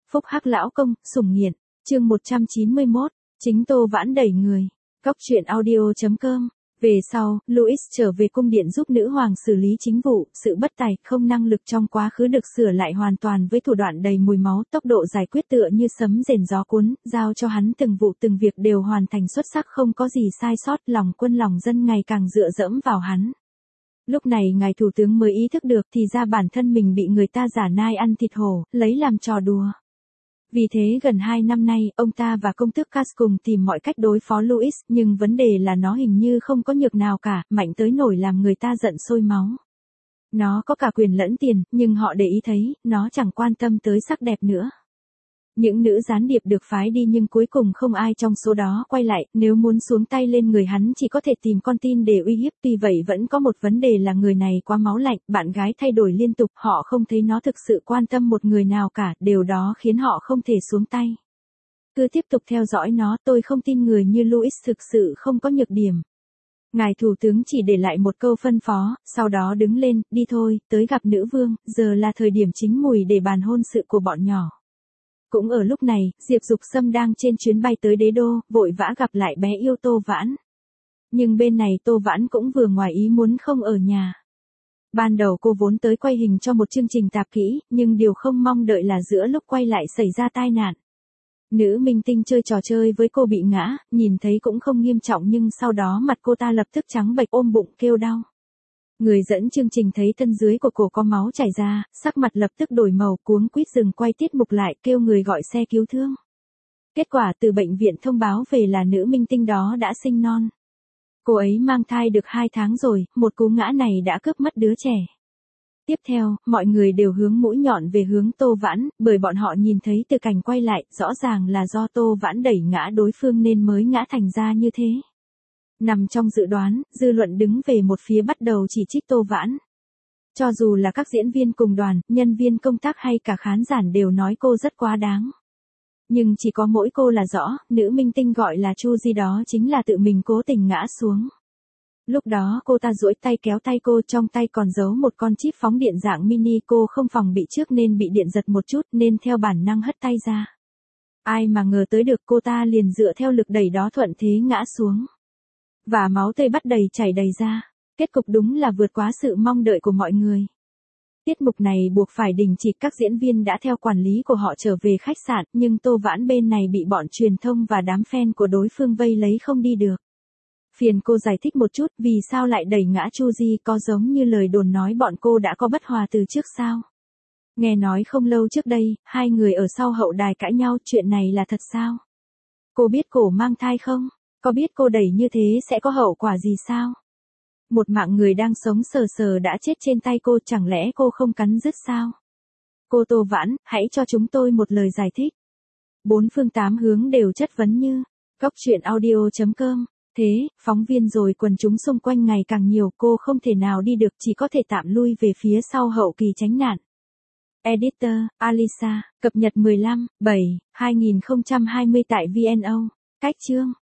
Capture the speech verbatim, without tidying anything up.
Phúc hắc lão công, sủng nghiện. Chương một trăm chín mươi mốt. Chính Tô Vãn đẩy người. Góc truyện audio chấm com. Về sau, Louis trở về cung điện giúp nữ hoàng xử lý chính vụ, sự bất tài, không năng lực trong quá khứ được sửa lại hoàn toàn với thủ đoạn đầy mùi máu, tốc độ giải quyết tựa như sấm rền gió cuốn, giao cho hắn từng vụ từng việc đều hoàn thành xuất sắc không có gì sai sót, lòng quân lòng dân ngày càng dựa dẫm vào hắn. Lúc này ngài thủ tướng mới ý thức được thì ra bản thân mình bị người ta giả nai ăn thịt hổ, lấy làm trò đùa. Vì thế gần hai năm nay, ông ta và công tước Cass cùng tìm mọi cách đối phó Louis, nhưng vấn đề là nó hình như không có nhược nào cả, mạnh tới nổi làm người ta giận sôi máu. Nó có cả quyền lẫn tiền, nhưng họ để ý thấy, nó chẳng quan tâm tới sắc đẹp nữa. Những nữ gián điệp được phái đi nhưng cuối cùng không ai trong số đó quay lại, nếu muốn xuống tay lên người hắn chỉ có thể tìm con tin để uy hiếp. Tuy vậy vẫn có một vấn đề là người này quá máu lạnh, bạn gái thay đổi liên tục, họ không thấy nó thực sự quan tâm một người nào cả, điều đó khiến họ không thể xuống tay. Cứ tiếp tục theo dõi nó, tôi không tin người như Louis thực sự không có nhược điểm. Ngài thủ tướng chỉ để lại một câu phân phó, sau đó đứng lên, đi thôi, tới gặp nữ vương, giờ là thời điểm chính mùi để bàn hôn sự của bọn nhỏ. Cũng ở lúc này, Diệp Dục Sâm đang trên chuyến bay tới đế đô, vội vã gặp lại bé yêu Tô Vãn. Nhưng bên này Tô Vãn cũng vừa ngoài ý muốn không ở nhà. Ban đầu cô vốn tới quay hình cho một chương trình tạp kỹ, nhưng điều không mong đợi là giữa lúc quay lại xảy ra tai nạn. Nữ minh tinh chơi trò chơi với cô bị ngã, nhìn thấy cũng không nghiêm trọng nhưng sau đó mặt cô ta lập tức trắng bệch ôm bụng kêu đau. Người dẫn chương trình thấy thân dưới của cổ có máu chảy ra, sắc mặt lập tức đổi màu, cuống quýt dừng quay tiết mục lại, kêu người gọi xe cứu thương. Kết quả từ bệnh viện thông báo về là nữ minh tinh đó đã sinh non. Cô ấy mang thai được hai tháng rồi, một cú ngã này đã cướp mất đứa trẻ. Tiếp theo, mọi người đều hướng mũi nhọn về hướng Tô Vãn, bởi bọn họ nhìn thấy từ cảnh quay lại, rõ ràng là do Tô Vãn đẩy ngã đối phương nên mới ngã thành ra như thế. Nằm trong dự đoán, dư luận đứng về một phía bắt đầu chỉ trích Tô Vãn. Cho dù là các diễn viên cùng đoàn, nhân viên công tác hay cả khán giả đều nói cô rất quá đáng. Nhưng chỉ có mỗi cô là rõ, nữ minh tinh gọi là Chu Di đó chính là tự mình cố tình ngã xuống. Lúc đó cô ta duỗi tay kéo tay cô, trong tay còn giấu một con chip phóng điện dạng mini, cô không phòng bị trước nên bị điện giật một chút nên theo bản năng hất tay ra. Ai mà ngờ tới được cô ta liền dựa theo lực đẩy đó thuận thế ngã xuống. Và máu tươi bắt đầy chảy đầy ra. Kết cục đúng là vượt quá sự mong đợi của mọi người. Tiết mục này buộc phải đình chỉ, các diễn viên đã theo quản lý của họ trở về khách sạn, nhưng Tô Vãn bên này bị bọn truyền thông và đám fan của đối phương vây lấy không đi được. Phiền cô giải thích một chút vì sao lại đẩy ngã Chu Di, có giống như lời đồn nói bọn cô đã có bất hòa từ trước sao? Nghe nói không lâu trước đây, hai người ở sau hậu đài cãi nhau, chuyện này là thật sao? Cô biết cổ mang thai không? Có biết cô đẩy như thế sẽ có hậu quả gì sao? Một mạng người đang sống sờ sờ đã chết trên tay cô, chẳng lẽ cô không cắn rứt sao? Cô Tô Vãn, hãy cho chúng tôi một lời giải thích. Bốn phương tám hướng đều chất vấn như, góc truyện audio chấm com. Thế, phóng viên rồi quần chúng xung quanh ngày càng nhiều, cô không thể nào đi được, chỉ có thể tạm lui về phía sau hậu kỳ tránh nạn. Editor, Alisa, cập nhật mười lăm, bảy, hai nghìn không trăm hai mươi tại vê en o. Cách chương.